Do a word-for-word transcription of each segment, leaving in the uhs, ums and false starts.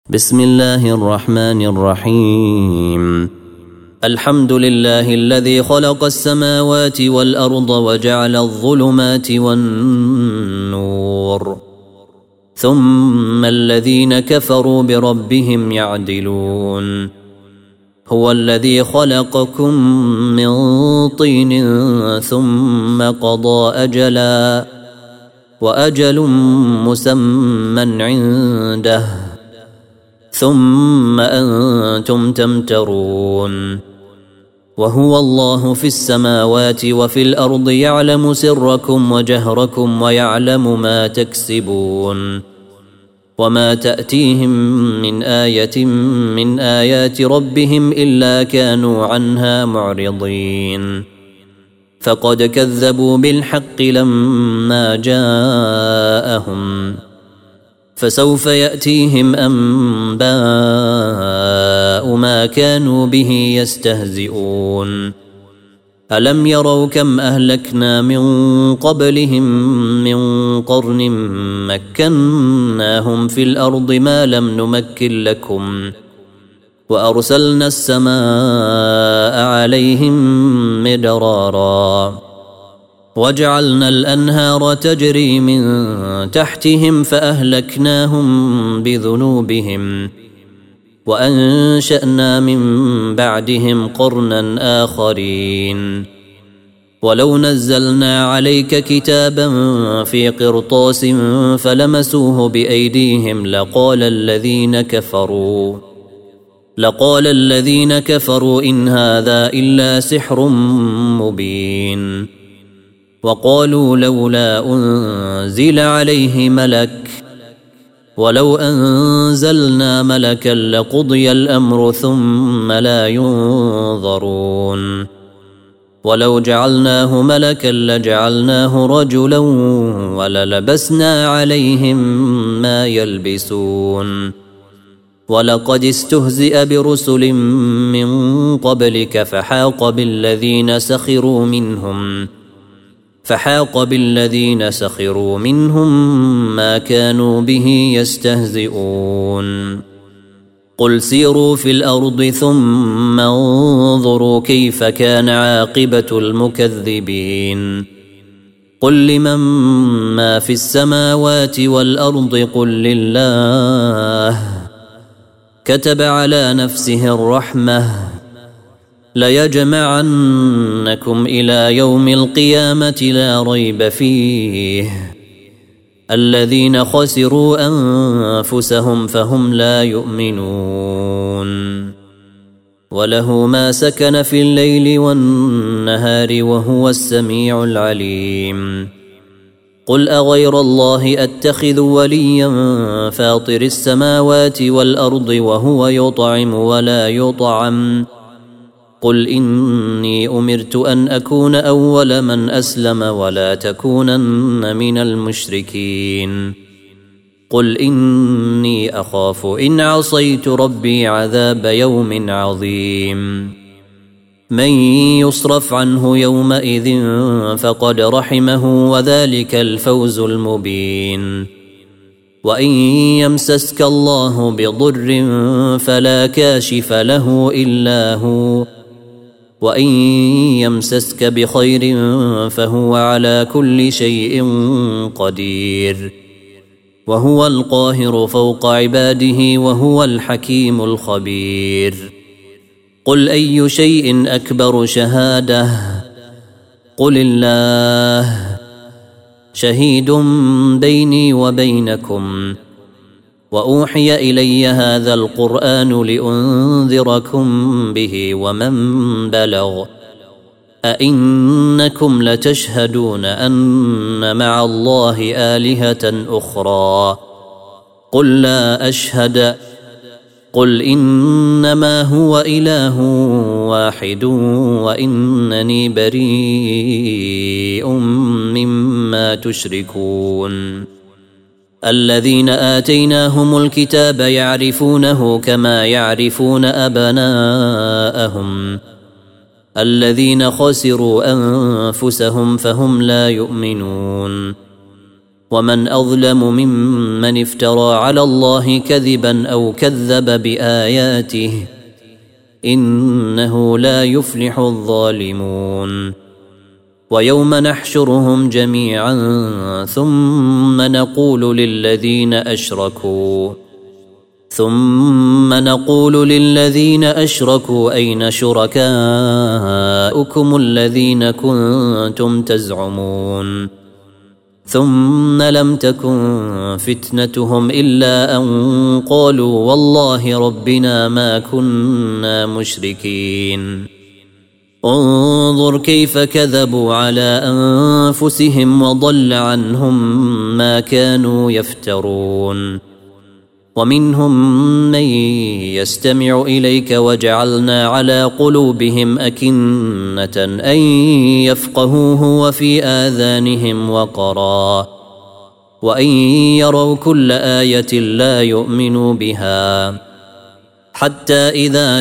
بسم الله الرحمن الرحيم. الحمد لله الذي خلق السماوات والأرض وجعل الظلمات والنور ثم الذين كفروا بربهم يعدلون. هو الذي خلقكم من طين ثم قضى أجلا وأجل مسمى عنده ثم أنتم تمترون. وهو الله في السماوات وفي الأرض يعلم سركم وجهركم ويعلم ما تكسبون. وما تأتيهم من آية من آيات ربهم إلا كانوا عنها معرضين. فقد كذبوا بالحق لما جاءهم فسوف يأتيهم أنباء ما كانوا به يستهزئون. ألم يروا كم أهلكنا من قبلهم من قرن مكناهم في الأرض ما لم نمكن لكم وأرسلنا السماء عليهم مدرارا وجعلنا الأنهار تجري من تحتهم فأهلكناهم بذنوبهم وأنشأنا من بعدهم قرنا آخرين. ولو نزلنا عليك كتابا في قرطاس فلمسوه بأيديهم لقال الذين كفروا لقال الذين كفروا إن هذا إلا سحر مبين. وقالوا لولا أنزل عليه ملك ولو أنزلنا ملكا لقضي الأمر ثم لا ينظرون. ولو جعلناه ملكا لجعلناه رجلا وللبسنا عليهم ما يلبسون. ولقد استهزئ برسل من قبلك فحاق بالذين سخروا منهم فحاق بالذين سخروا منهم ما كانوا به يستهزئون. قل سيروا في الأرض ثم انظروا كيف كان عاقبة المكذبين. قل لمن ما في السماوات والأرض قل لله كتب على نفسه الرحمة ليجمعنكم إلى يوم القيامة لا ريب فيه. الذين خسروا أنفسهم فهم لا يؤمنون. وله ما سكن في الليل والنهار وهو السميع العليم. قل أغير الله أتخذ وليا فاطر السماوات والأرض وهو يطعم ولا يطعم. قل إني أمرت أن أكون أول من أسلم ولا تكونن من المشركين. قل إني أخاف إن عصيت ربي عذاب يوم عظيم. من يصرف عنه يومئذ فقد رحمه وذلك الفوز المبين. وإن يمسسك الله بضر فلا كاشف له إلا هو وإن يمسسك بخير فهو على كل شيء قدير. وهو القاهر فوق عباده وهو الحكيم الخبير. قل أي شيء أكبر شهادة قل الله شهيد بيني وبينكم. وأوحي إلي هذا القرآن لأنذركم به ومن بلغ. أئنكم لتشهدون أن مع الله آلهة أخرى قل لا أشهد. قل إنما هو إله واحد وإنني بريء مما تشركون. الذين آتيناهم الكتاب يعرفونه كما يعرفون أبناءهم. الذين خسروا أنفسهم فهم لا يؤمنون. ومن أظلم ممن افترى على الله كذبا أو كذب بآياته إنه لا يفلح الظالمون ويوم نحشرهم جميعا ثم نقول للذين أشركوا ثم نقول للذين أشركوا أين شركاؤكم الذين كنتم تزعمون ثم لم تكن فتنتهم إلا أن قالوا والله ربنا ما كنا مشركين انظر كيف كذبوا على أنفسهم وضل عنهم ما كانوا يفترون ومنهم من يستمع إليك وجعلنا على قلوبهم أكنة أن يفقهوه وفي آذانهم وقرا وإن يروا كل آية لا يؤمنوا بها حتى إذا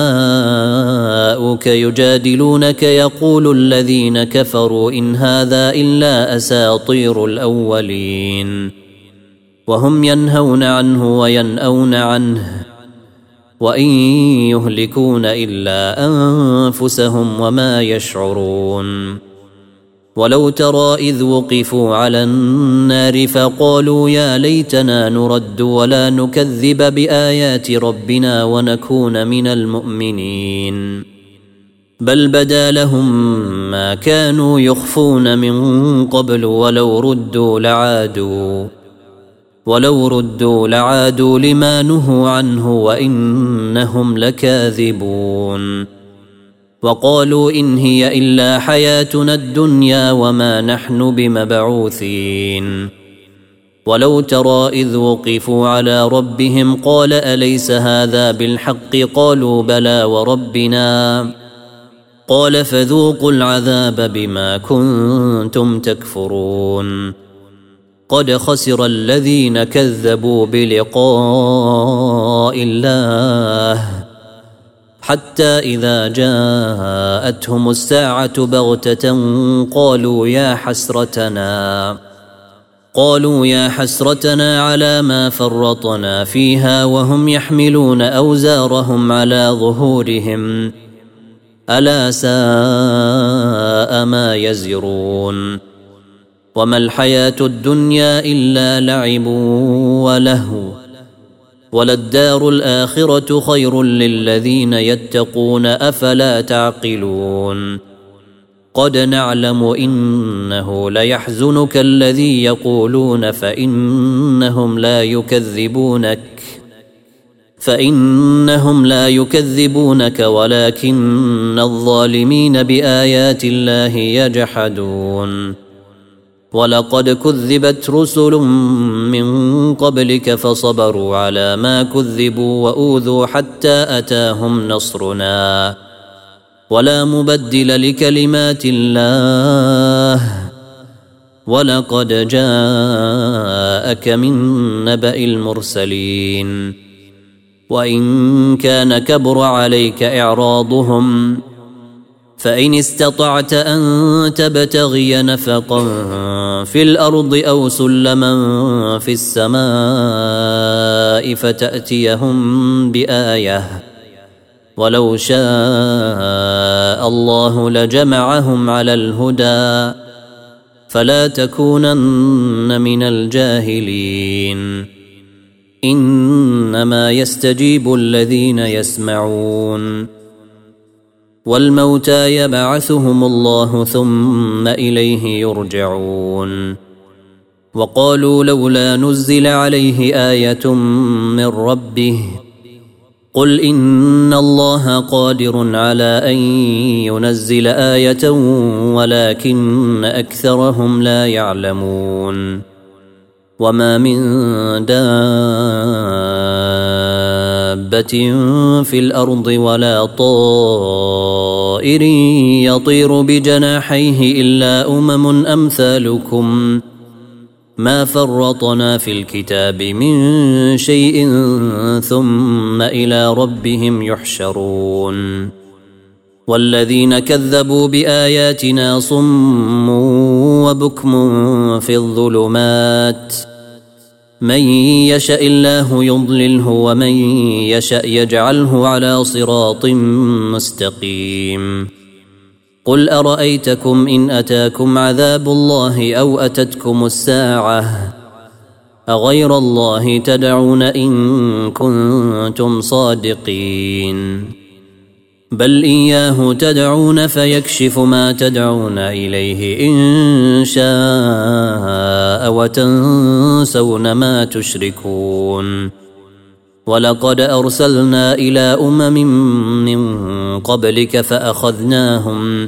جاءوك يجادلونك يقول الذين كفروا إن هذا إلا أساطير الأولين وهم ينهون عنه وينأون عنه وإن يهلكون إلا أنفسهم وما يشعرون ولو ترى إذ وقفوا على النار فقالوا يا ليتنا نرد ولا نكذب بآيات ربنا ونكون من المؤمنين بل بدا لهم ما كانوا يخفون من قبل ولو ردوا لعادوا ولو ردوا لعادوا لما نهوا عنه وإنهم لكاذبون وقالوا إن هي إلا حياتنا الدنيا وما نحن بمبعوثين ولو ترى إذ وقفوا على ربهم قال أليس هذا بالحق قالوا بلى وربنا قال فذوقوا العذاب بما كنتم تكفرون قد خسر الذين كذبوا بلقاء الله حتى إذا جاءتهم الساعة بغتة قالوا يا حسرتنا قالوا يا حسرتنا على ما فرطنا فيها وهم يحملون أوزارهم على ظهورهم ألا ساء ما يزرون وما الحياة الدنيا إلا لعب ولهو وللدار الآخرة خير للذين يتقون أفلا تعقلون قد نعلم إنه ليحزنك الذي يقولون فإنهم لا يكذبونك فإنهم لا يكذبونك ولكن الظالمين بآيات الله يجحدون ولقد كذبت رسل من قبلك فصبروا على ما كذبوا وأوذوا حتى أتاهم نصرنا ولا مبدل لكلمات الله ولقد جاءك من نبأ المرسلين وإن كان كبر عليك إعراضهم فإن استطعت أن تبتغي نفقا في الأرض أو سلما في السماء فتأتيهم بآية ولو شاء الله لجمعهم على الهدى فلا تكونن من الجاهلين إنما يستجيب الذين يسمعون والموتى يبعثهم الله ثم إليه يرجعون وقالوا لولا نزل عليه آية من ربه قل إن الله قادر على أن ينزل آية ولكن أكثرهم لا يعلمون وما من دابة في الأرض ولا طائر يطير بجناحيه إلا أمم أمثالكم ما فرطنا في الكتاب من شيء ثم إلى ربهم يحشرون والذين كذبوا بآياتنا صم وبكم في الظلمات من يشاء الله يضلله ومن يشاء يجعله على صراط مستقيم قل أرأيتكم إن أتاكم عذاب الله أو أتتكم الساعة أغير الله تدعون إن كنتم صادقين بل إياه تدعون فيكشف ما تدعون إليه إن شاء وتنسون ما تشركون ولقد أرسلنا إلى أمم من قبلك فأخذناهم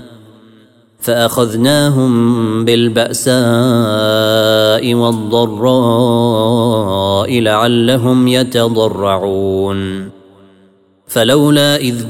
فأخذناهم بالبأساء والضراء لعلهم يتضرعون فلولا إذ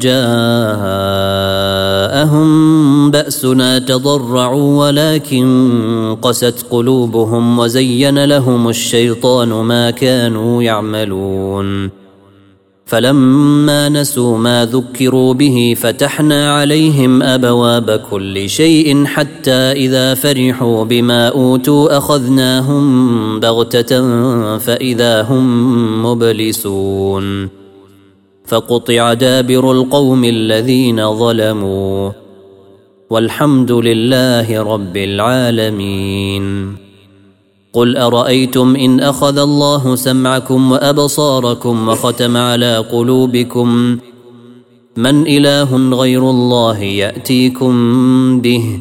جاءهم بأسنا تضرعوا ولكن قست قلوبهم وزين لهم الشيطان ما كانوا يعملون فلما نسوا ما ذكروا به فتحنا عليهم أبواب كل شيء حتى إذا فرحوا بما أوتوا أخذناهم بغتة فإذا هم مبلسون فقطع دابر القوم الذين ظلموا والحمد لله رب العالمين قل أرأيتم إن أخذ الله سمعكم وأبصاركم وختم على قلوبكم من إله غير الله يأتيكم به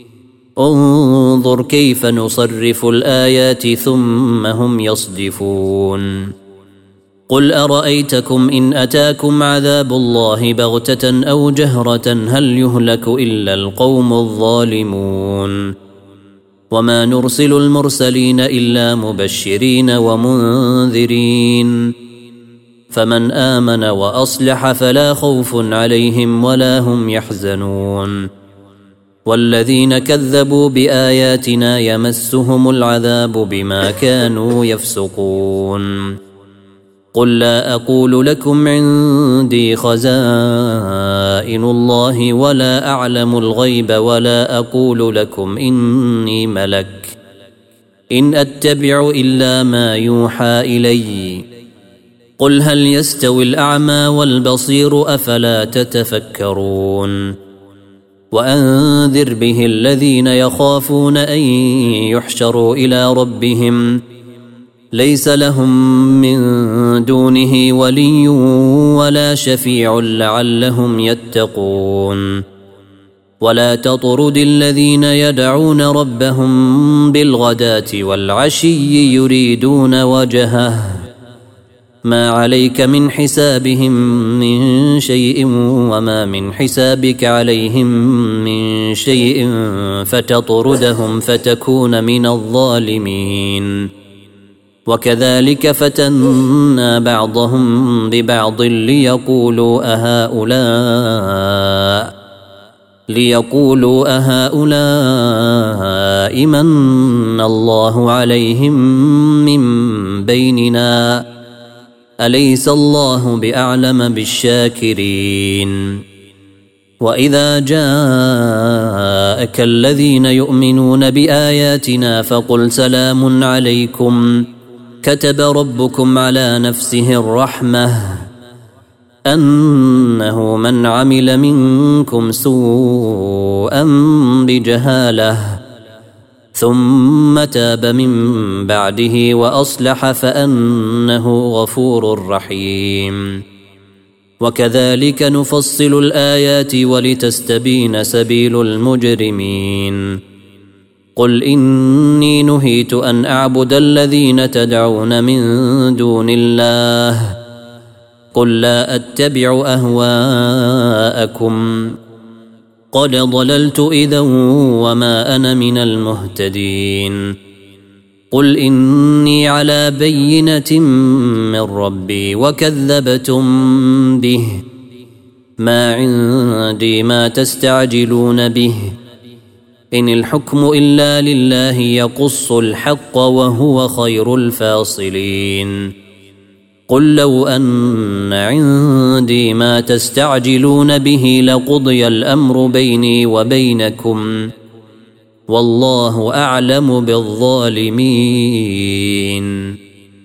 انظر كيف نصرف الآيات ثم هم يصدفون قل أرأيتكم إن أتاكم عذاب الله بغتة أو جهرة هل يهلك إلا القوم الظالمون وما نرسل المرسلين إلا مبشرين ومنذرين فمن آمن وأصلح فلا خوف عليهم ولا هم يحزنون والذين كذبوا بآياتنا يمسهم العذاب بما كانوا يفسقون قل لا أقول لكم عندي خزائن الله ولا أعلم الغيب ولا أقول لكم إني ملك إن أتبع إلا ما يوحى إلي قل هل يستوي الأعمى والبصير أفلا تتفكرون وأنذر به الذين يخافون أن يحشروا إلى ربهم ليس لهم من دونه ولي ولا شفيع لعلهم يتقون ولا تطرد الذين يدعون ربهم بالغداة والعشي يريدون وجهه ما عليك من حسابهم من شيء وما من حسابك عليهم من شيء فتطردهم فتكون من الظالمين وكذلك فتنا بعضهم ببعض ليقولوا أهؤلاء ليقولوا أهؤلاء من الله عليهم من بيننا أليس الله بأعلم بالشاكرين وإذا جاءك الذين يؤمنون بآياتنا فقل سلام عليكم كتب ربكم على نفسه الرحمة أنه من عمل منكم سوءا بجهالة ثم تاب من بعده وأصلح فأنه غفور رحيم وكذلك نفصل الآيات ولتستبين سبيل المجرمين قل إني نهيت أن أعبد الذين تدعون من دون الله قل لا أتبع أهواءكم قد ضللت إذا وما أنا من المهتدين قل إني على بينة من ربي وكذبتم به ما عندي ما تستعجلون به إن الحكم إلا لله يقص الحق وهو خير الفاصلين قل لو أن عندي ما تستعجلون به لقضي الأمر بيني وبينكم والله أعلم بالظالمين.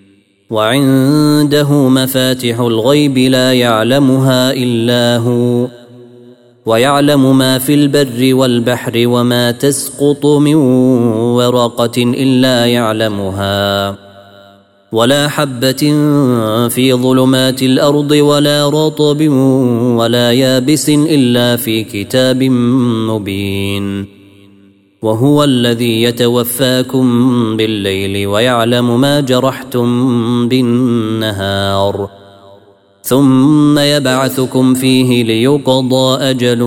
وعنده مفاتح الغيب لا يعلمها إلا هو، ويعلم ما في البر والبحر وما تسقط من ورقة إلا يعلمها، ولا حبة في ظلمات الأرض ولا رطب ولا يابس إلا في كتاب مبين. وهو الذي يتوفاكم بالليل ويعلم ما جرحتم بالنهار، ثم يبعثكم فيه ليقضى أجل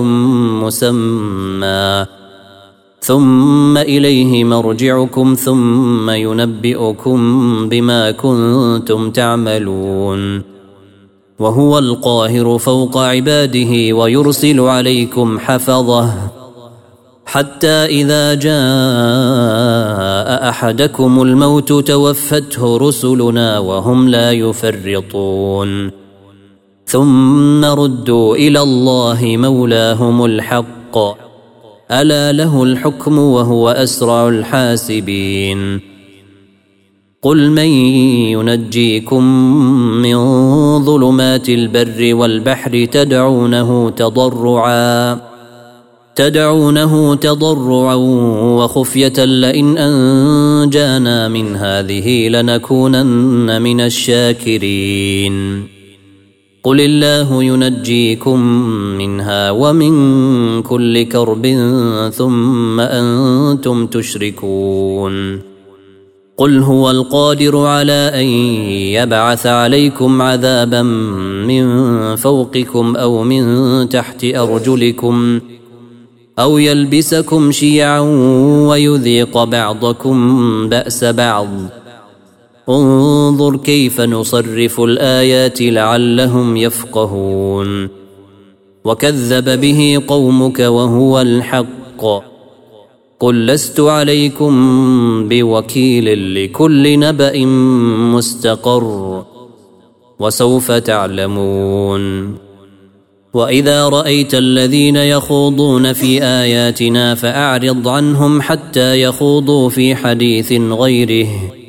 مسمى، ثم إليه مرجعكم ثم ينبئكم بما كنتم تعملون. وهو القاهر فوق عباده ويرسل عليكم حفظه حتى إذا جاء أحدكم الموت توفته رسلنا وهم لا يفرطون، ثم ردوا إلى الله مولاهم الحق، ألا له الحكم وهو أسرع الحاسبين. قل من ينجيكم من ظلمات البر والبحر تدعونه تضرعا تدعونه تضرعا وخفية لئن أنجانا من هذه لنكونن من الشاكرين. قل الله ينجيكم منها ومن كل كرب ثم أنتم تشركون. قل هو القادر على أن يبعث عليكم عذابا من فوقكم أو من تحت أرجلكم أو يلبسكم شيعا ويذيق بعضكم بأس بعض. انظر كيف نصرف الآيات لعلهم يفقهون. وكذب به قومك وهو الحق. قل لست عليكم بوكيل لكل نبأ مستقر وسوف تعلمون. وإذا رأيت الذين يخوضون في آياتنا فأعرض عنهم حتى يخوضوا في حديث غيره،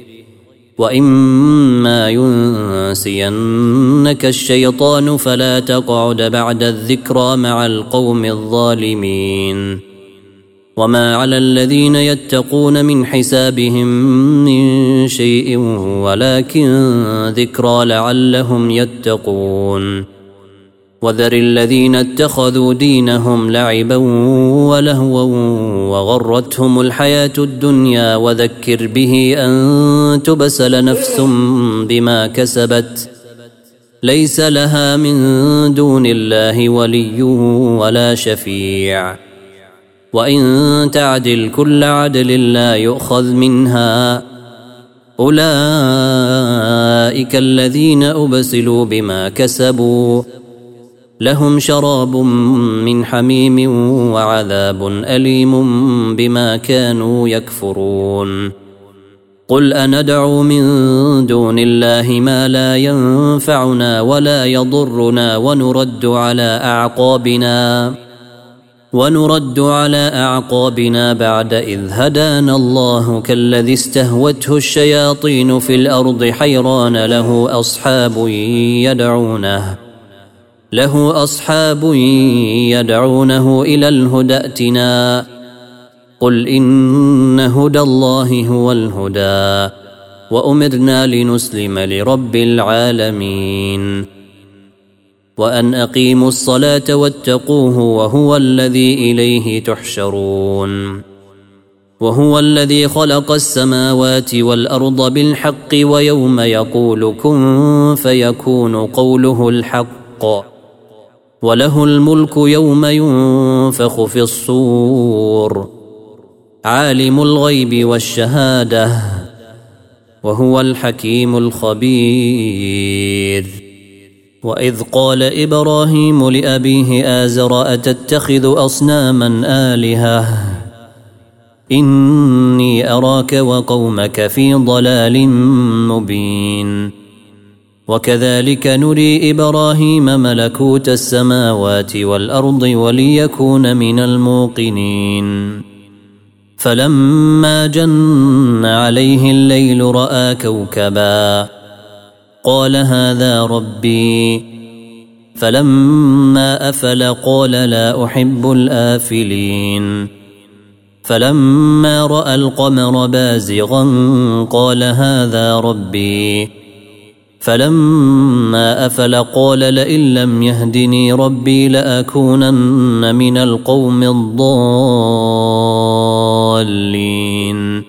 وإما ينسينك الشيطان فلا تقعد بعد الذكرى مع القوم الظالمين. وما على الذين يتقون من حسابهم من شيء ولكن ذكرى لعلهم يتقون. وذر الذين اتخذوا دينهم لعبا ولهوا وغرتهم الحياة الدنيا وذكر به أن تبسل نفس بما كسبت ليس لها من دون الله ولي ولا شفيع، وإن تعدل كل عدل لا يؤخذ منها. أولئك الذين أبسلوا بما كسبوا لهم شراب من حميم وعذاب أليم بما كانوا يكفرون. قل أندعو من دون الله ما لا ينفعنا ولا يضرنا ونرد على أعقابنا ونرد على أعقابنا بعد إذ هدانا الله كالذي استهوته الشياطين في الأرض حيران له أصحاب يدعونه له أصحاب يدعونه إلى الهدى ائتنا. قل إن هدى الله هو الهدى وأمرنا لنسلم لرب العالمين. وأن أقيموا الصلاة واتقوه وهو الذي إليه تحشرون. وهو الذي خلق السماوات والأرض بالحق ويوم يقول كن فيكون قوله الحق، وله الملك يوم ينفخ في الصور، عالم الغيب والشهادة وهو الحكيم الخبير. وإذ قال إبراهيم لأبيه آزر أتتخذ أصناما آلهة إني أراك وقومك في ضلال مبين. وكذلك نري إبراهيم ملكوت السماوات والأرض وليكون من الموقنين. فلما جن عليه الليل رأى كوكبا قال هذا ربي فلما أفل قال لا أحب الآفلين فلما رأى القمر بازغا قال هذا ربي فلما أفل قال لئن لم يهدني ربي لأكونن من القوم الضالين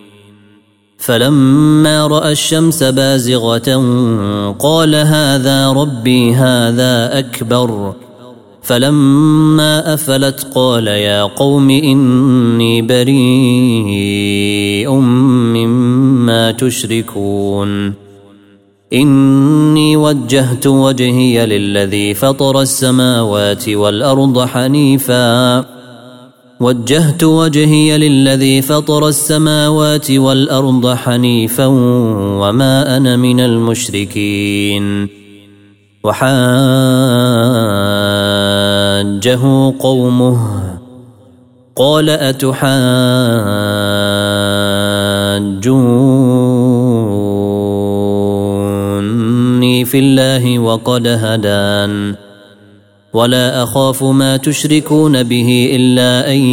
فلما رأى الشمس بازغة قال هذا ربي هذا أكبر فلما أفلت قال يا قوم إني بريء مما تشركون إني وجهت وجهي للذي فطر السماوات والأرض حنيفا وجهت وجهي للذي فطر السماوات والأرض حنيفا وما أنا من المشركين وحاجه قومه قال أتحاجوني في الله وقد هدان ولا أخاف ما تشركون به إلا أن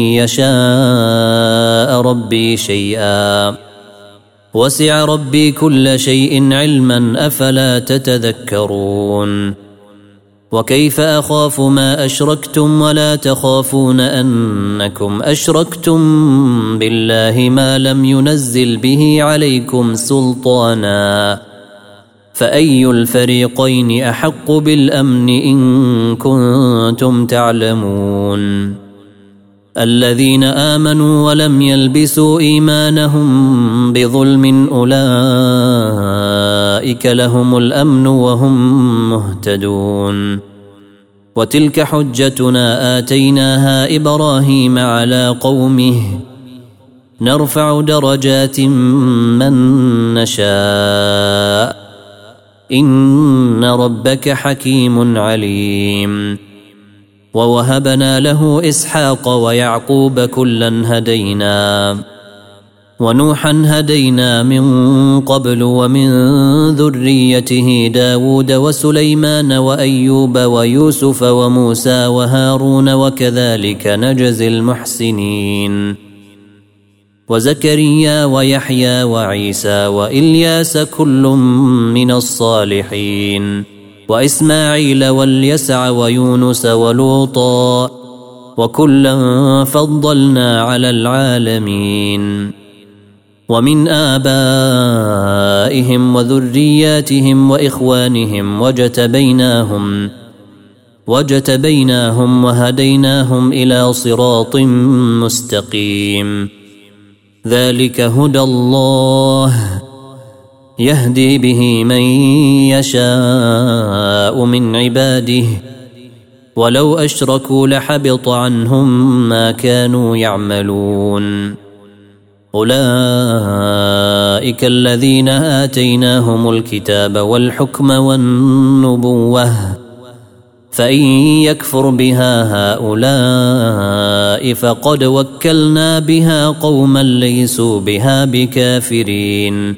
يشاء ربي شيئا وسع ربي كل شيء علما أفلا تتذكرون وكيف أخاف ما أشركتم ولا تخافون أنكم أشركتم بالله ما لم ينزل به عليكم سلطانا فأي الفريقين أحق بالأمن إن كنتم تعلمون الذين آمنوا ولم يلبسوا إيمانهم بظلم أولئك لهم الأمن وهم مهتدون وتلك حجتنا آتيناها إبراهيم على قومه نرفع درجات من نشاء إن ربك حكيم عليم ووهبنا له إسحاق ويعقوب كلا هدينا ونوحا هدينا من قبل ومن ذريته داود وسليمان وأيوب ويوسف وموسى وهارون وكذلك نجزي المحسنين وزكريا ويحيى وعيسى وإلياس كل من الصالحين وإسماعيل واليسع ويونس ولوطا وكلا فضلنا على العالمين ومن آبائهم وذرياتهم وإخوانهم وجتبيناهم وجتبيناهم وهديناهم إلى صراط مستقيم ذلك هدى الله يهدي به من يشاء من عباده ولو أشركوا لحبط عنهم ما كانوا يعملون أولئك الذين آتيناهم الكتاب والحكم والنبوة فإن يكفر بها هؤلاء فقد وكلنا بها قوما ليسوا بها بكافرين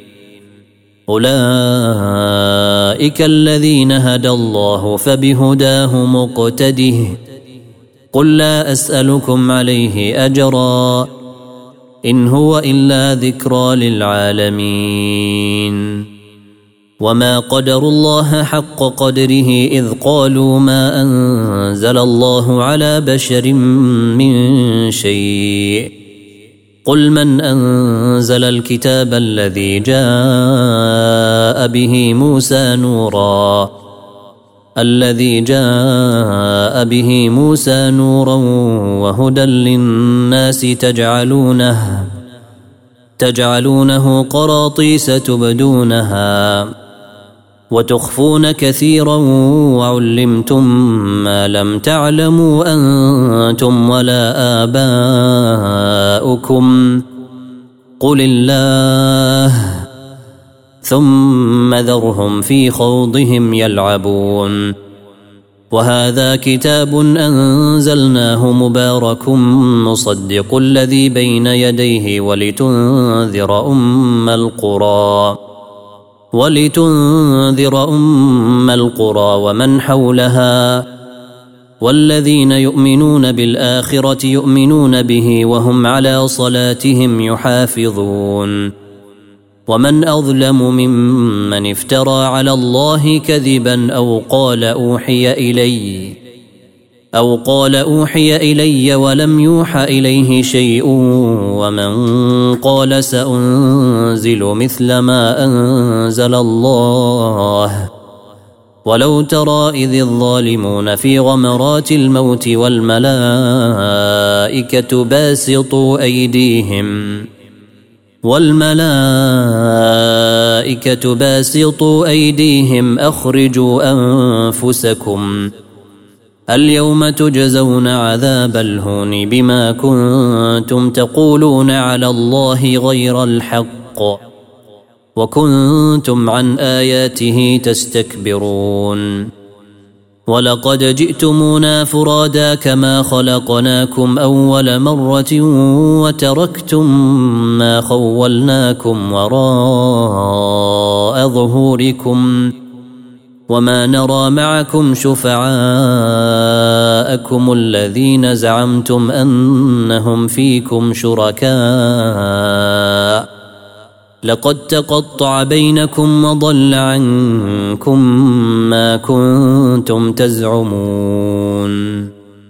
أولئك الذين هدى الله فبهداه مقتده قل لا أسألكم عليه أجرا إن هو إلا ذكرى للعالمين وما قدروا الله حق قدره إذ قالوا ما أنزل الله على بشر من شيء قل من أنزل الكتاب الذي جاء به موسى نورا الذي جاء به موسى نورا وهدى للناس تجعلونه تجعلونه قراطيس تبدونها وتخفون كثيرا وعلمتم ما لم تعلموا أنتم ولا آباؤكم قل الله ثم ذرهم في خوضهم يلعبون وهذا كتاب أنزلناه مبارك مصدق الذي بين يديه ولتنذر أم القرى ولتنذر أم القرى ومن حولها والذين يؤمنون بالآخرة يؤمنون به وهم على صلاتهم يحافظون ومن أظلم ممن افترى على الله كذبا أو قال أوحي إلي أو قال أوحي إلي ولم يوحى إليه شيء ومن قال سأنزل مثل ما أنزل الله ولو ترى إذ الظالمون في غمرات الموت والملائكة باسطوا أيديهم والملائكة باسطوا أيديهم أخرجوا أنفسكم اليوم تجزون عذاب الهون بما كنتم تقولون على الله غير الحق وكنتم عن آياته تستكبرون ولقد جئتمونا فرادا كما خلقناكم أول مرة وتركتم ما خولناكم وراء ظهوركم وما نرى معكم شفعاءكم الذين زعمتم أنهم فيكم شركاء لقد تقطع بينكم وضل عنكم ما كنتم تزعمون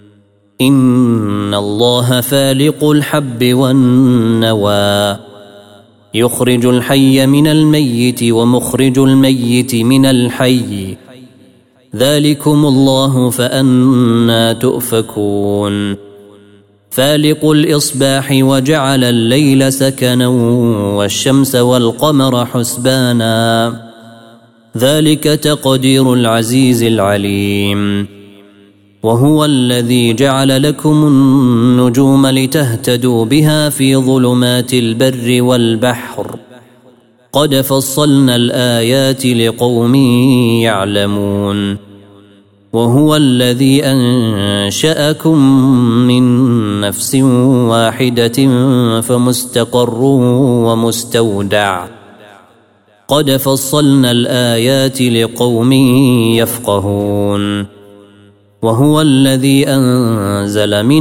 إن الله فالق الحب والنوى يخرج الحي من الميت ومخرج الميت من الحي ذلكم الله فأنى تؤفكون فالق الإصباح وجعل الليل سكنا والشمس والقمر حسبانا ذلك تقدير العزيز العليم وهو الذي جعل لكم النجوم لتهتدوا بها في ظلمات البر والبحر قد فصلنا الآيات لقوم يعلمون وهو الذي أنشأكم من نفس واحدة فمستقر ومستودع قد فصلنا الآيات لقوم يفقهون وهو الذي أنزل من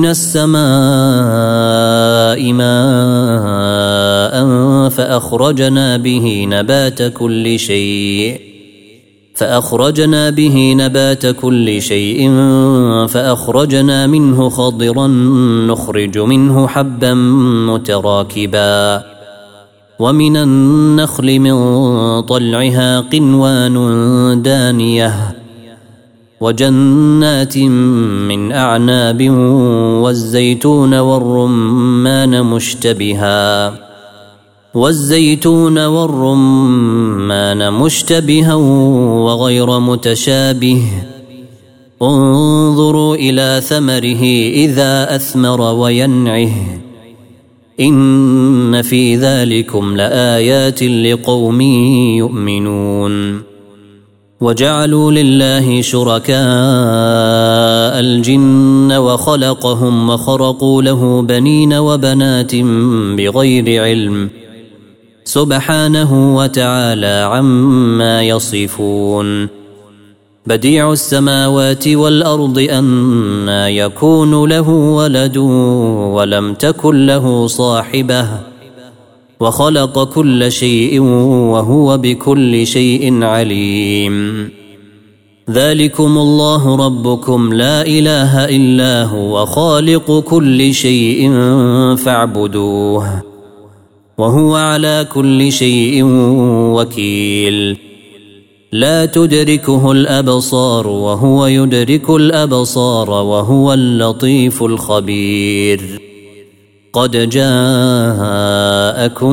السماء ماء فأخرجنا به نبات كل شيء فأخرجنا به نبات كل شيء فأخرجنا منه خضرا نخرج منه حبا متراكبا ومن النخل من طلعها قنوان دانية وجنات من أعناب والزيتون والرمان مشتبها والزيتون والرمان مشتبها وغير متشابه انظروا إلى ثمره إذا أثمر وينعه إن في ذلكم لآيات لقوم يؤمنون وجعلوا لله شركاء الجن وخلقهم وخرقوا له بنين وبنات بغير علم سبحانه وتعالى عما يصفون بديع السماوات والأرض أنى يكون له ولد ولم تكن له صاحبة وخلق كل شيء وهو بكل شيء عليم ذلكم الله ربكم لا إله إلا هو خالق كل شيء فاعبدوه وهو على كل شيء وكيل لا تدركه الأبصار وهو يدرك الأبصار وهو اللطيف الخبير قد جاءكم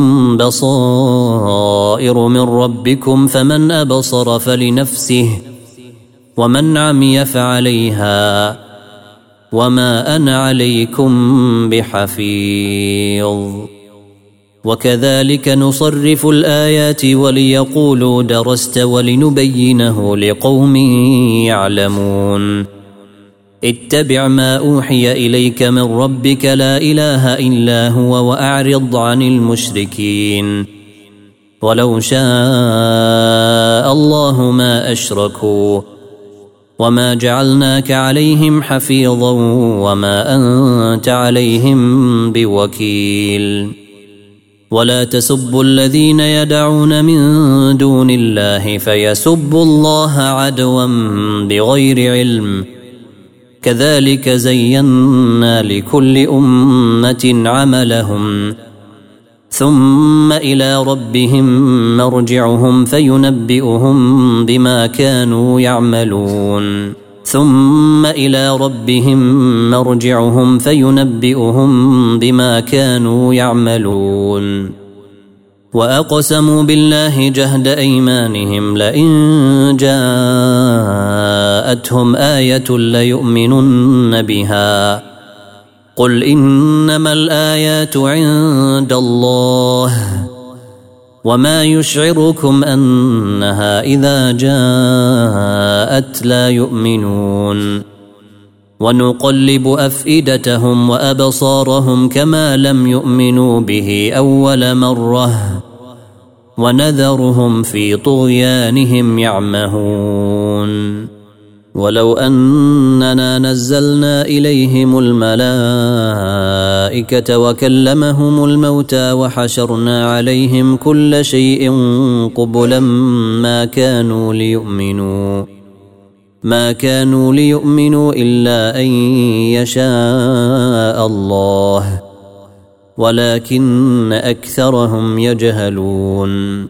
بصائر من ربكم فمن أبصر فلنفسه ومن عمي فعليها وما أنا عليكم بحفيظ وكذلك نصرف الآيات وليقولوا درست ولنبينه لقوم يعلمون اتبع ما أوحي إليك من ربك لا إله إلا هو وأعرض عن المشركين ولو شاء الله ما أشركوا وما جعلناك عليهم حفيظا وما أنت عليهم بوكيل ولا تسبوا الذين يدعون من دون الله فيسبوا الله عدوا بغير علم كذلك زينا لكل أمة عملهم ثم إلى ربهم مرجعهم فينبئهم بما كانوا يعملون ثم إلى ربهم مرجعهم فينبئهم بما كانوا يعملون وأقسموا بالله جهد أيمانهم لئن جاءتهم آية ليؤمنن بها قل إنما الآيات عند الله وما يشعركم أنها إذا جاءت لا يؤمنون ونقلب أفئدتهم وأبصارهم كما لم يؤمنوا به أول مرة ونذرهم في طغيانهم يعمهون ولو أننا نزلنا إليهم الملائكة وكلمهم الموتى وحشرنا عليهم كل شيء قبلا ما كانوا ليؤمنوا ما كانوا ليؤمنوا إلا أن يشاء الله ولكن أكثرهم يجهلون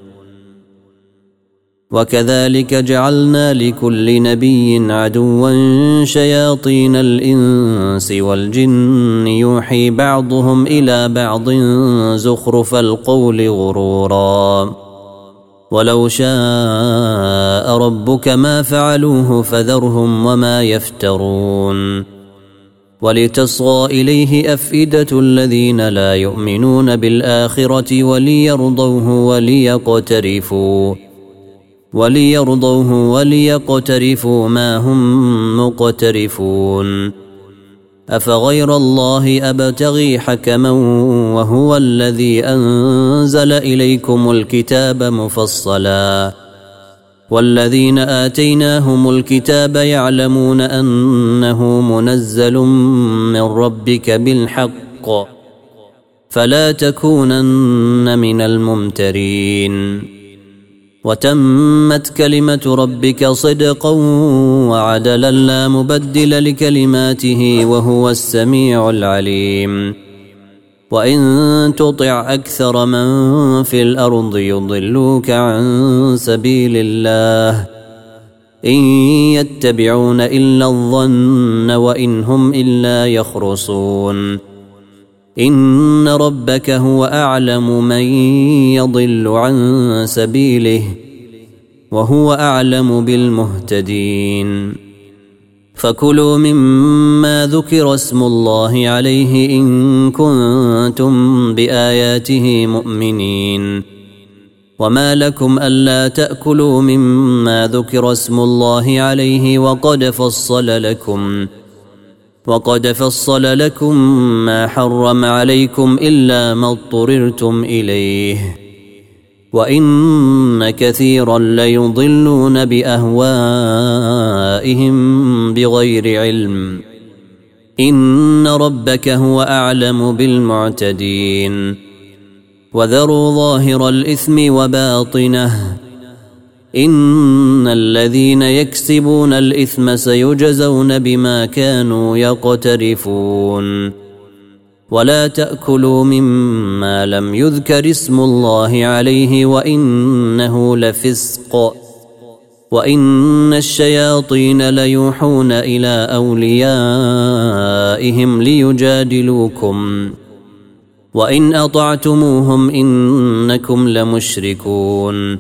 وكذلك جعلنا لكل نبي عدوا شياطين الإنس والجن يوحي بعضهم إلى بعض زخرف القول غرورا ولو شاء ربك ما فعلوه فذرهم وما يفترون ولتصغى إليه أفئدة الذين لا يؤمنون بالآخرة وليرضوه وليقترفوا وليرضوه وليقترفوا ما هم مقترفون أفغير الله أبتغي حكما وهو الذي أنزل إليكم الكتاب مفصلا والذين آتيناهم الكتاب يعلمون أنه منزل من ربك بالحق فلا تكونن من الممترين وتمت كلمة ربك صدقا وعدلا لا مبدل لكلماته وهو السميع العليم وإن تطع أكثر من في الأرض يضلوك عن سبيل الله إن يتبعون إلا الظن وإن هم إلا يخرصون إن ربك هو أعلم من يضل عن سبيله وهو أعلم بالمهتدين فكلوا مما ذكر اسم الله عليه إن كنتم بآياته مؤمنين وما لكم ألا تأكلوا مما ذكر اسم الله عليه وقد فصل لكم وقد فصل لكم ما حرم عليكم إلا ما اضطررتم إليه وإن كثيرا ليضلون بأهوائهم بغير علم إن ربك هو أعلم بالمعتدين وذروا ظاهر الإثم وباطنه إن الذين يكسبون الإثم سيجزون بما كانوا يقترفون ولا تأكلوا مما لم يذكر اسم الله عليه وإنه لفسق وإن الشياطين ليوحون إلى أوليائهم ليجادلوكم وإن أطعتموهم إنكم لمشركون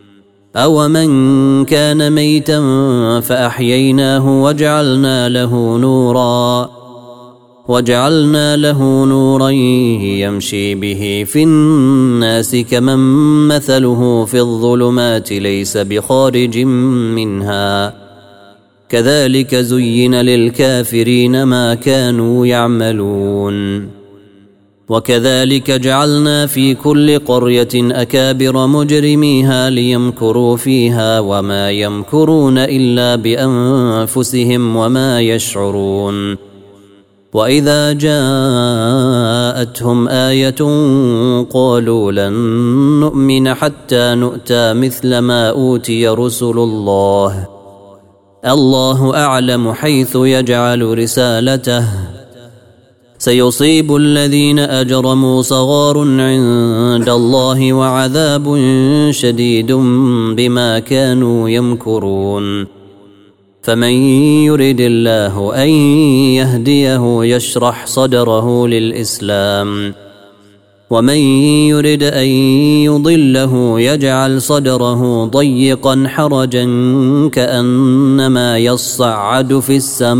أومن كان ميتا فأحييناه وجعلنا له نورا وجعلنا له نورا يمشي به في الناس كمن مثله في الظلمات ليس بخارج منها كذلك زين للكافرين ما كانوا يعملون وكذلك جعلنا في كل قرية أكابر مجرميها ليمكروا فيها وما يمكرون إلا بأنفسهم وما يشعرون وإذا جاءتهم آية قالوا لن نؤمن حتى نؤتى مثل ما أوتي رسل الله الله أعلم حيث يجعل رسالته سيصيب الذين أجرموا صغار عند الله وعذاب شديد بما كانوا يمكرون فمن يرد الله أن يهديه يشرح صدره للإسلام ومن يرد أن يضله يجعل صدره ضيقا حرجا كأنما يصعد في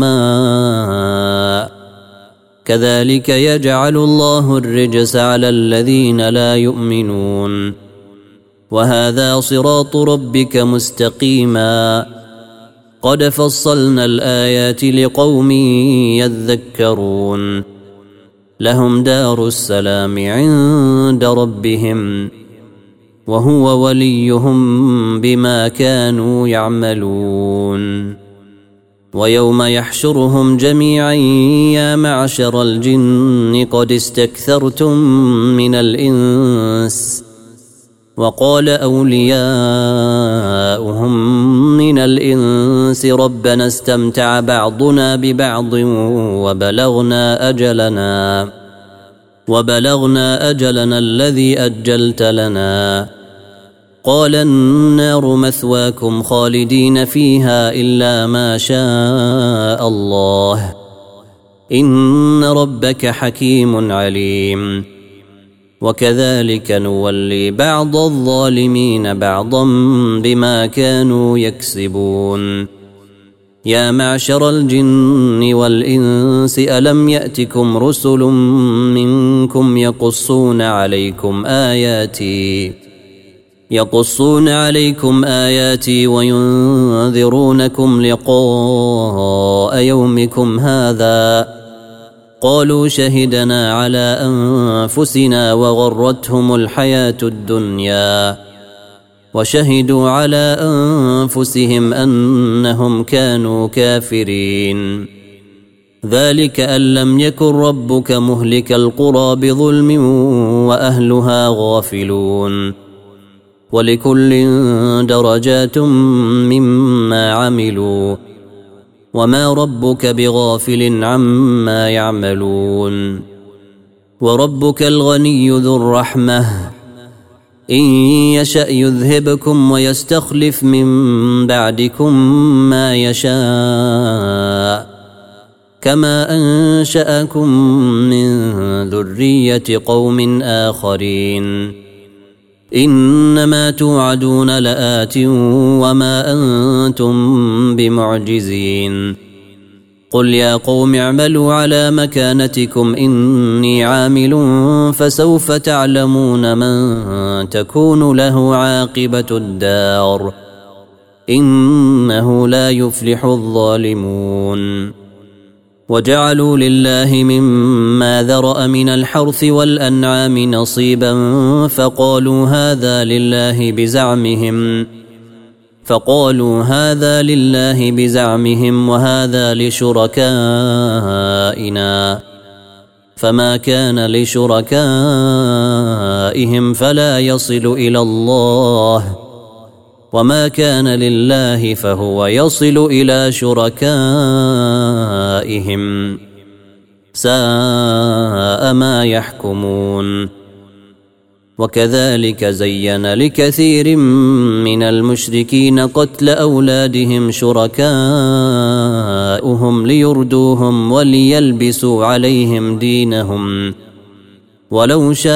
السماء كذلك يجعل الله الرجس على الذين لا يؤمنون وهذا صراط ربك مستقيما قد فصلنا الآيات لقوم يذكرون لهم دار السلام عند ربهم وهو وليهم بما كانوا يعملون ويوم يحشرهم جميعا يا معشر الجن قد استكثرتم من الإنس وقال أولياؤهم من الإنس ربنا استمتع بعضنا ببعض وبلغنا أجلنا وبلغنا أجلنا الذي أجلت لنا قال النار مثواكم خالدين فيها إلا ما شاء الله إن ربك حكيم عليم وكذلك نولي بعض الظالمين بعضا بما كانوا يكسبون يا معشر الجن والإنس ألم يأتكم رسل منكم يقصون عليكم آياتي يقصون عليكم آياتي وينذرونكم لقاء يومكم هذا قالوا شهدنا على أنفسنا وغرتهم الحياة الدنيا وشهدوا على أنفسهم أنهم كانوا كافرين ذلك أن لم يكن ربك مهلك القرى بظلم وأهلها غافلون ولكل درجات مما عملوا وما ربك بغافل عما يعملون وربك الغني ذو الرحمة إن يشأ يذهبكم ويستخلف من بعدكم ما يشاء كما أنشأكم من ذرية قوم آخرين إنما توعدون لآت وما أنتم بمعجزين قل يا قوم اعملوا على مكانتكم إني عامل فسوف تعلمون من تكون له عاقبة الدار إنه لا يفلح الظالمون وجعلوا لله مما ذرأ من الحرث والأنعام نصيبا فقالوا هذا لله بزعمهم فقالوا هذا لله بزعمهم وهذا لشركائنا فما كان لشركائهم فلا يصل إلى الله وما كان لله فهو يصل إلى شركائهم ساء ما يحكمون وكذلك زين لكثير من المشركين قتل أولادهم شركاؤهم ليردوهم وليلبسوا عليهم دينهم ولو شاء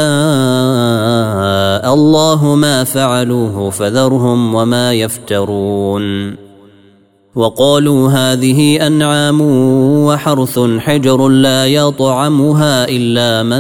الله ما فعلوه فذرهم وما يفترون وقالوا هذه أنعام وحرث حجر لا يطعمها إلا من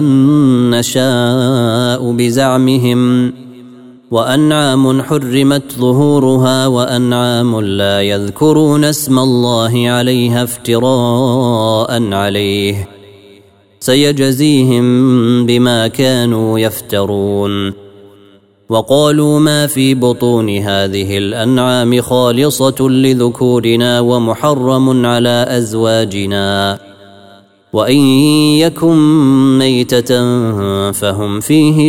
نشاء بزعمهم وأنعام حرمت ظهورها وأنعام لا يذكرون اسم الله عليها افتراء عليه سيجزيهم بما كانوا يفترون. وقالوا ما في بطون هذه الأنعام خالصة لذكورنا ومحرم على أزواجنا وإن يكن ميتة فهم فيه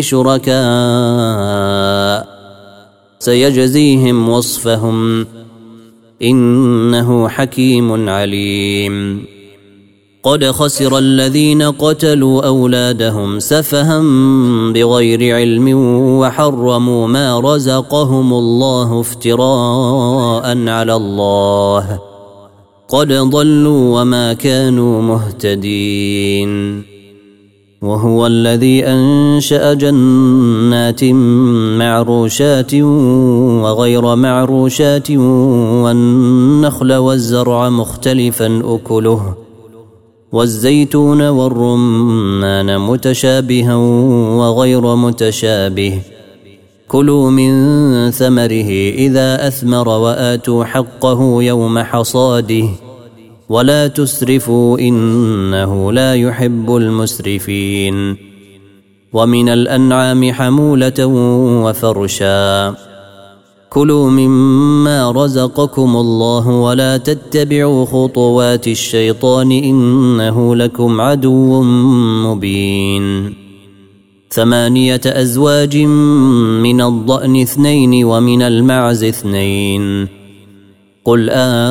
شركاء سيجزيهم وصفهم إنه حكيم عليم. قد خسر الذين قتلوا أولادهم سفها بغير علم وحرموا ما رزقهم الله افتراء على الله قد ضلوا وما كانوا مهتدين. وهو الذي أنشأ جنات معروشات وغير معروشات والنخل والزرع مختلفا أكله والزيتون والرمان متشابها وغير متشابه كلوا من ثمره إذا أثمر وآتوا حقه يوم حصاده ولا تسرفوا إنه لا يحب المسرفين. ومن الأنعام حمولة وفرشا كلوا مما رزقكم الله ولا تتبعوا خطوات الشيطان إنه لكم عدو مبين. ثمانية أزواج من الضأن اثنين ومن المعز اثنين قل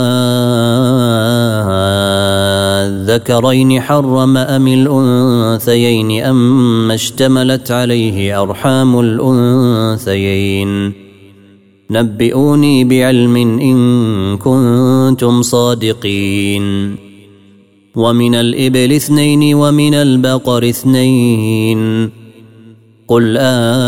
آذكرين حرم أم الأنثيين أم اشتملت عليه أرحام الأنثيين نبئوني بعلم إن كنتم صادقين. ومن الإبل اثنين ومن البقر اثنين قل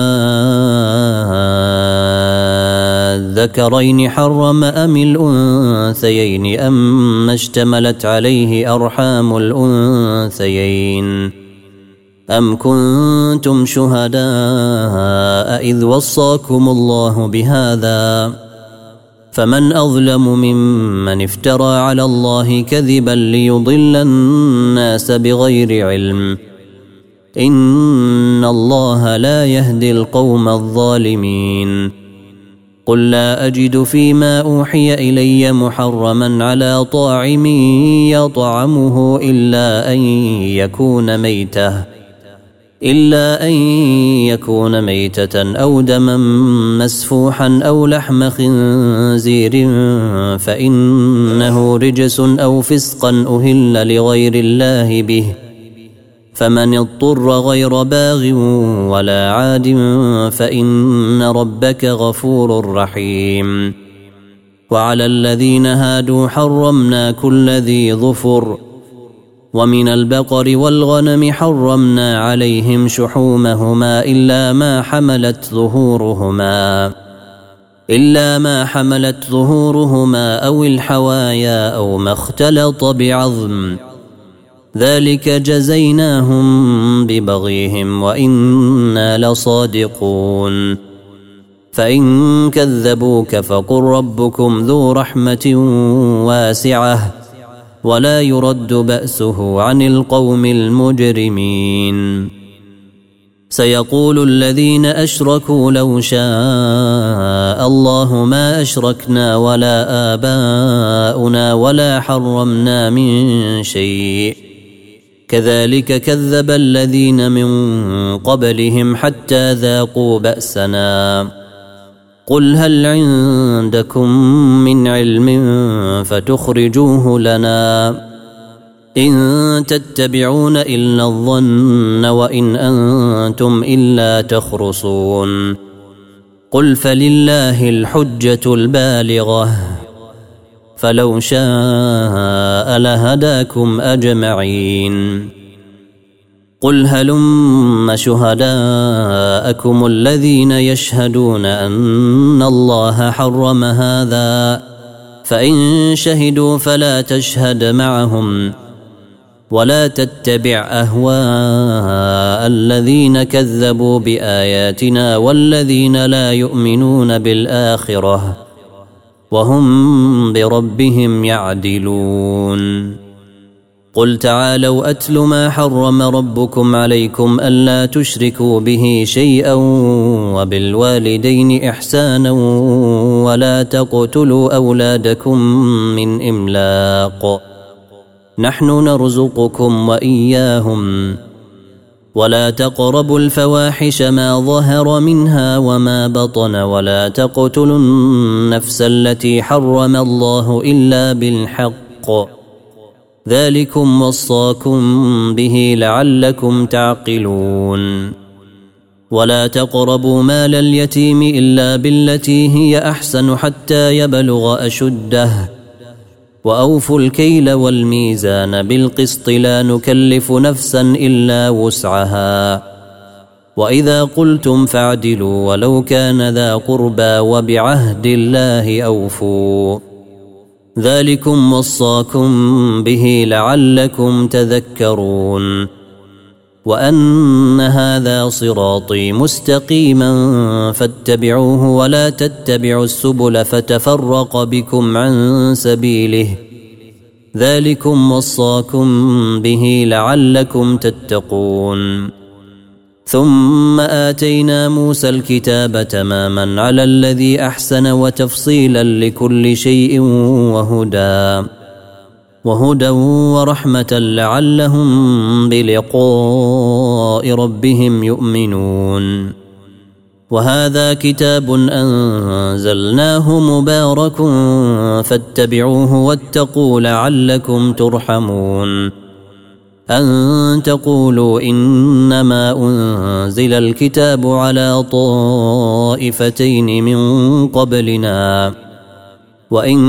آذكرين حرم أم الأنثيين أم اشتملت عليه أرحام الأنثيين أم كنتم شهداء إذ وصاكم الله بهذا فمن أظلم ممن افترى على الله كذبا ليضل الناس بغير علم إن الله لا يهدي القوم الظالمين. قل لا أجد فيما أوحي إلي محرما على طاعم يطعمه إلا أن يكون ميتة إلا أن يكون ميتة أو دما مسفوحا أو لحم خنزير فإنه رجس أو فسقا أهل لغير الله به فمن اضطر غير باغ ولا عاد فإن ربك غفور رحيم. وعلى الذين هادوا حرمنا كل ذي ظفر ومن البقر والغنم حرمنا عليهم شحومهما إلا ما حملت ظهورهما إلا ما حملت ظهورهما أو الحوايا أو ما اختلط بعظم ذلك جزيناهم ببغيهم وإنا لصادقون. فإن كذبوك فقل ربكم ذو رحمة واسعة ولا يرد بأسه عن القوم المجرمين. سيقول الذين أشركوا لو شاء الله ما أشركنا ولا آباؤنا ولا حرمنا من شيء كذلك كذب الذين من قبلهم حتى ذاقوا بأسنا. قل هل عندكم من علم فتخرجوه لنا إن تتبعون إلا الظن وإن أنتم إلا تخرصون. قل فلله الحجة البالغة فلو شاء لهداكم أجمعين. قل هلم شهداءكم الذين يشهدون أن الله حرم هذا فإن شهدوا فلا تشهد معهم ولا تتبع أهواء الذين كذبوا بآياتنا والذين لا يؤمنون بالآخرة وهم بربهم يعدلون. قل تعالوا أتل ما حرم ربكم عليكم ألا تشركوا به شيئا وبالوالدين إحسانا ولا تقتلوا أولادكم من إملاق نحن نرزقكم وإياهم ولا تقربوا الفواحش ما ظهر منها وما بطن ولا تقتلوا النفس التي حرم الله إلا بالحق ذلكم وصاكم به لعلكم تعقلون. ولا تقربوا مال اليتيم إلا بالتي هي أحسن حتى يبلغ أشده وأوفوا الكيل والميزان بالقسط لا نكلف نفسا إلا وسعها وإذا قلتم فاعدلوا ولو كان ذا قربى وبعهد الله أوفوا ذلكم وصاكم به لعلكم تذكرون. وأن هذا صراطي مستقيما فاتبعوه ولا تتبعوا السبل فتفرق بكم عن سبيله ذلكم وصاكم به لعلكم تتقون. ثم آتينا موسى الكتاب تماما على الذي أحسن وتفصيلا لكل شيء وهدى وهدى ورحمة لعلهم بلقاء ربهم يؤمنون. وهذا كتاب أنزلناه مبارك فاتبعوه واتقوا لعلكم ترحمون. أن تقولوا إنما أنزل الكتاب على طائفتين من قبلنا وإن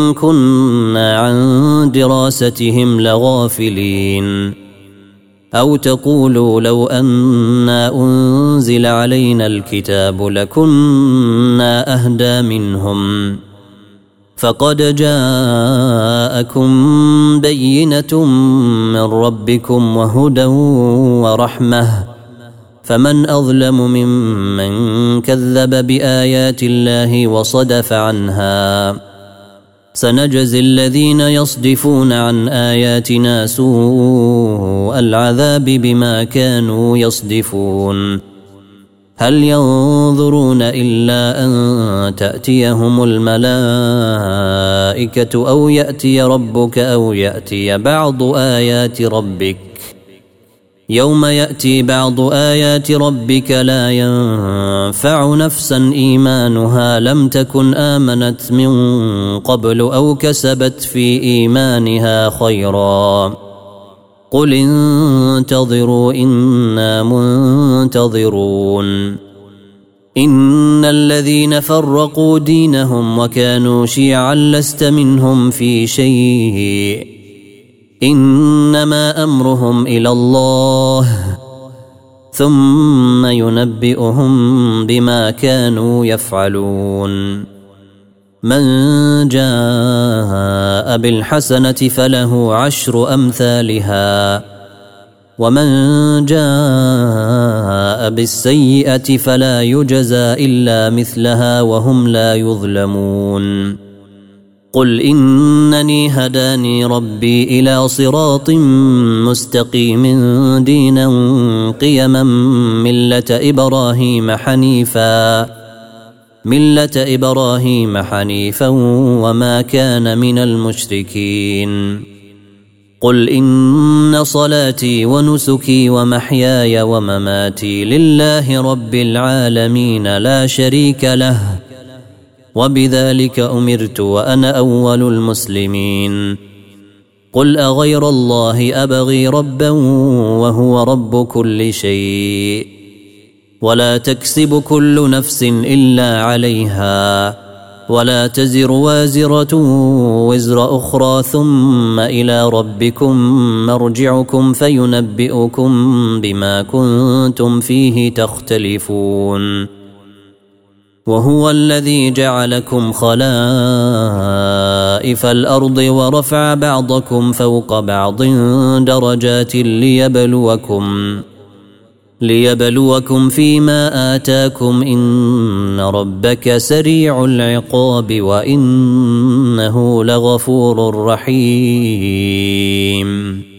كنا عن دراستهم لغافلين أو تقولوا لو أنا أنزل علينا الكتاب لكنا أهدى منهم فقد جاءكم بينة من ربكم وهدى ورحمة فمن أظلم ممن كذب بآيات الله وصدف عنها سنجزي الذين يصدفون عن آياتنا سوء العذاب بما كانوا يصدفون. هل ينظرون إلا أن تأتيهم الملائكة أو يأتي ربك أو يأتي بعض آيات ربك يوم يأتي بعض آيات ربك لا ينفع نفسا إيمانها لم تكن آمنت من قبل أو كسبت في إيمانها خيرا قل انتظروا إنا منتظرون. إن الذين فرقوا دينهم وكانوا شيعا لست منهم في شيء إنما أمرهم إلى الله ثم ينبئهم بما كانوا يفعلون. من جاء بالحسنة فله عشر أمثالها ومن جاء بالسيئة فلا يجزى إلا مثلها وهم لا يظلمون. قل إنني هداني ربي إلى صراط مستقيم دينا قيما ملة إبراهيم حنيفا ملة إبراهيم حنيفا وما كان من المشركين. قل إن صلاتي ونسكي ومحياي ومماتي لله رب العالمين لا شريك له وبذلك أمرت وأنا أول المسلمين. قل أغير الله أبغي ربا وهو رب كل شيء ولا تكسب كل نفس إلا عليها ولا تزر وازرة وزر أخرى ثم إلى ربكم مرجعكم فينبئكم بما كنتم فيه تختلفون. وهو الذي جعلكم خلائف الأرض ورفع بعضكم فوق بعض درجات ليبلوكم ليبلوكم فيما آتاكم إن ربك سريع العقاب وإنه لغفور رحيم